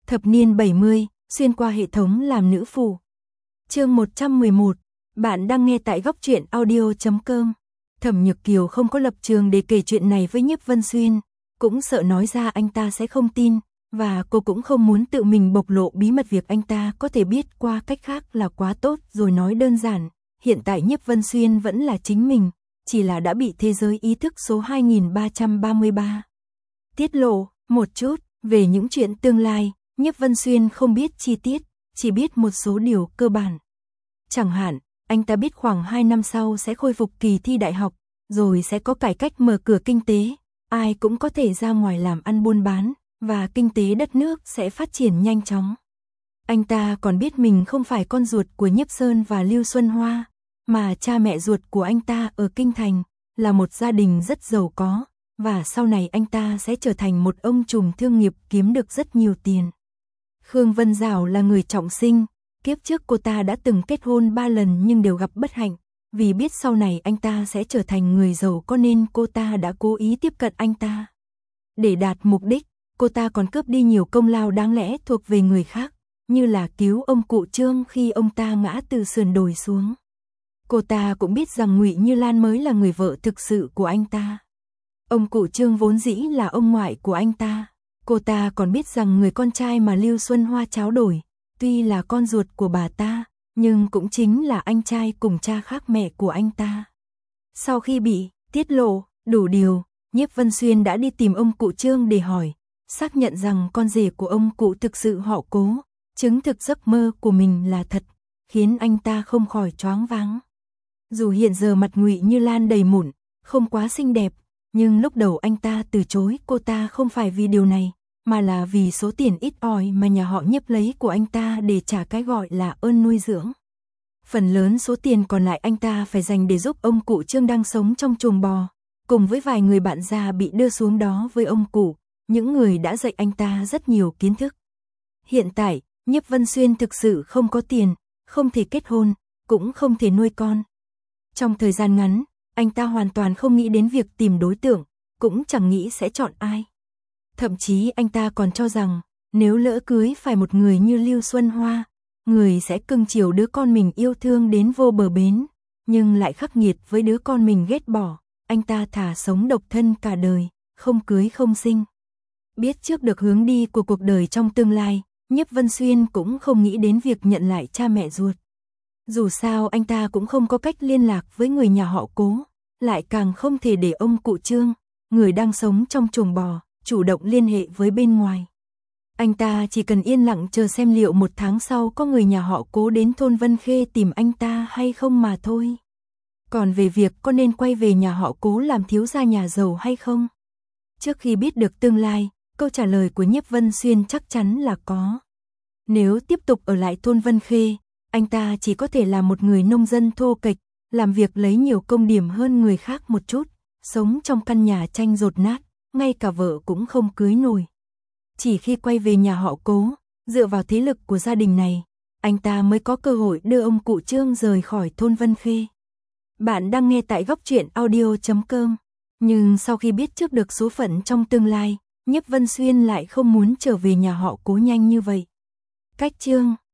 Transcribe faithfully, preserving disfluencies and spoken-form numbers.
Thập niên bảy mươi, xuyên qua hệ thống làm nữ phù. Chương một trăm mười một, bạn đang nghe tại góc truyện audio chấm com. Thẩm Nhược Kiều không có lập trường để kể chuyện này với Nhiếp Vân Xuyên, cũng sợ nói ra anh ta sẽ không tin, và cô cũng không muốn tự mình bộc lộ bí mật việc anh ta có thể biết qua cách khác là quá tốt rồi nói đơn giản. Hiện tại Nhiếp Vân Xuyên vẫn là chính mình, chỉ là đã bị thế giới ý thức số hai nghìn ba trăm ba mươi ba tiết lộ một chút về những chuyện tương lai. Nhiếp Vân Xuyên không biết chi tiết, chỉ biết một số điều cơ bản. Chẳng hạn, anh ta biết khoảng hai năm sau sẽ khôi phục kỳ thi đại học, rồi sẽ có cải cách mở cửa kinh tế, ai cũng có thể ra ngoài làm ăn buôn bán, và kinh tế đất nước sẽ phát triển nhanh chóng. Anh ta còn biết mình không phải con ruột của Nhiếp Sơn và Lưu Xuân Hoa, mà cha mẹ ruột của anh ta ở Kinh Thành, là một gia đình rất giàu có, và sau này anh ta sẽ trở thành một ông trùm thương nghiệp kiếm được rất nhiều tiền. Khương Vân Dảo là người trọng sinh, kiếp trước cô ta đã từng kết hôn ba lần nhưng đều gặp bất hạnh, vì biết sau này anh ta sẽ trở thành người giàu có nên cô ta đã cố ý tiếp cận anh ta. Để đạt mục đích, cô ta còn cướp đi nhiều công lao đáng lẽ thuộc về người khác, như là cứu ông cụ Trương khi ông ta ngã từ sườn đồi xuống. Cô ta cũng biết rằng Ngụy Như Lan mới là người vợ thực sự của anh ta. Ông cụ Trương vốn dĩ là ông ngoại của anh ta. Cô ta còn biết rằng người con trai mà Lưu Xuân Hoa tráo đổi, tuy là con ruột của bà ta, nhưng cũng chính là anh trai cùng cha khác mẹ của anh ta. Sau khi bị tiết lộ đủ điều, Nhiếp Vân Xuyên đã đi tìm ông cụ Trương để hỏi, xác nhận rằng con rể của ông cụ thực sự họ Cố, chứng thực giấc mơ của mình là thật, khiến anh ta không khỏi choáng váng. Dù hiện giờ mặt Ngụy Như Lan đầy mụn, không quá xinh đẹp, nhưng lúc đầu anh ta từ chối cô ta không phải vì điều này, mà là vì số tiền ít ỏi mà nhà họ Nhiếp lấy của anh ta để trả cái gọi là ơn nuôi dưỡng. Phần lớn số tiền còn lại anh ta phải dành để giúp ông cụ Trương đang sống trong chuồng bò, cùng với vài người bạn già bị đưa xuống đó với ông cụ, những người đã dạy anh ta rất nhiều kiến thức. Hiện tại, Nhiếp Vân Xuyên thực sự không có tiền, không thể kết hôn, cũng không thể nuôi con. Trong thời gian ngắn, anh ta hoàn toàn không nghĩ đến việc tìm đối tượng, cũng chẳng nghĩ sẽ chọn ai. Thậm chí anh ta còn cho rằng, nếu lỡ cưới phải một người như Lưu Xuân Hoa, người sẽ cưng chiều đứa con mình yêu thương đến vô bờ bến, nhưng lại khắc nghiệt với đứa con mình ghét bỏ, anh ta thà sống độc thân cả đời, không cưới không sinh. Biết trước được hướng đi của cuộc đời trong tương lai, Nhiếp Vân Xuyên cũng không nghĩ đến việc nhận lại cha mẹ ruột. Dù sao anh ta cũng không có cách liên lạc với người nhà họ Cố, lại càng không thể để ông cụ Trương, người đang sống trong chuồng bò, chủ động liên hệ với bên ngoài. Anh ta chỉ cần yên lặng chờ xem liệu một tháng sau có người nhà họ Cố đến thôn Vân Khê tìm anh ta hay không mà thôi. Còn về việc có nên quay về nhà họ Cố làm thiếu gia nhà giàu hay không? Trước khi biết được tương lai, câu trả lời của Nhiếp Vân Xuyên chắc chắn là có. Nếu tiếp tục ở lại thôn Vân Khê, anh ta chỉ có thể là một người nông dân thô kệch, làm việc lấy nhiều công điểm hơn người khác một chút, sống trong căn nhà tranh dột nát, ngay cả vợ cũng không cưới nổi. Chỉ khi quay về nhà họ Cố, dựa vào thế lực của gia đình này, anh ta mới có cơ hội đưa ông cụ Trương rời khỏi thôn Vân Khê. Bạn đang nghe tại góc truyện audio chấm com. Nhưng sau khi biết trước được số phận trong tương lai, Nhiếp Vân Xuyên lại không muốn trở về nhà họ Cố nhanh như vậy. Cách chương